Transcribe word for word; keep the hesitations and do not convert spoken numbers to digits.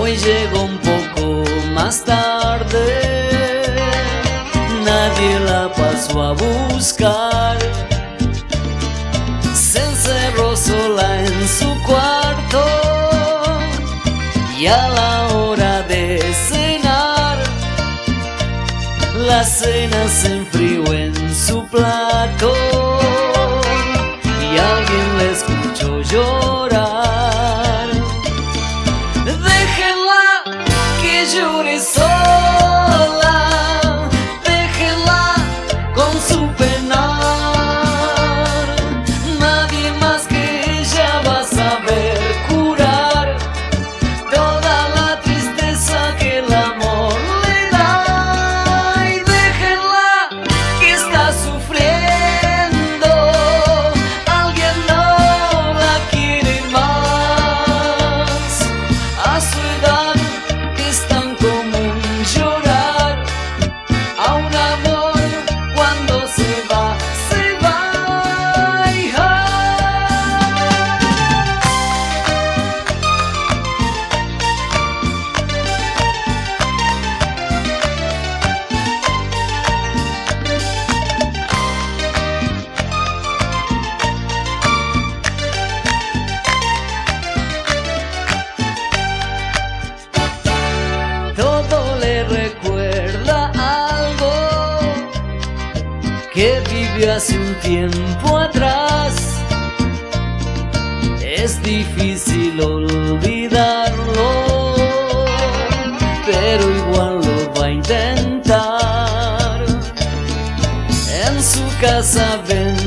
hoy llegó un poco más tarde, nadie la pasó a buscar. Se encerró sola en su cuarto y a la hora de cenar, la cena se enfrió en su plato y alguien la escuchó llorar. Déjenla que llore sola, déjenla con su penar. Nadie más que ella va a saber curar toda la tristeza que el amor le da. Y déjenla que está sufriendo, alguien no la quiere más. A su edad es tan común llorar a un amor cuando se va, se va. Ay, todo le recuerda algo que vivió hace un tiempo atrás. Es difícil olvidarlo, pero igual lo va a intentar. En su casa ven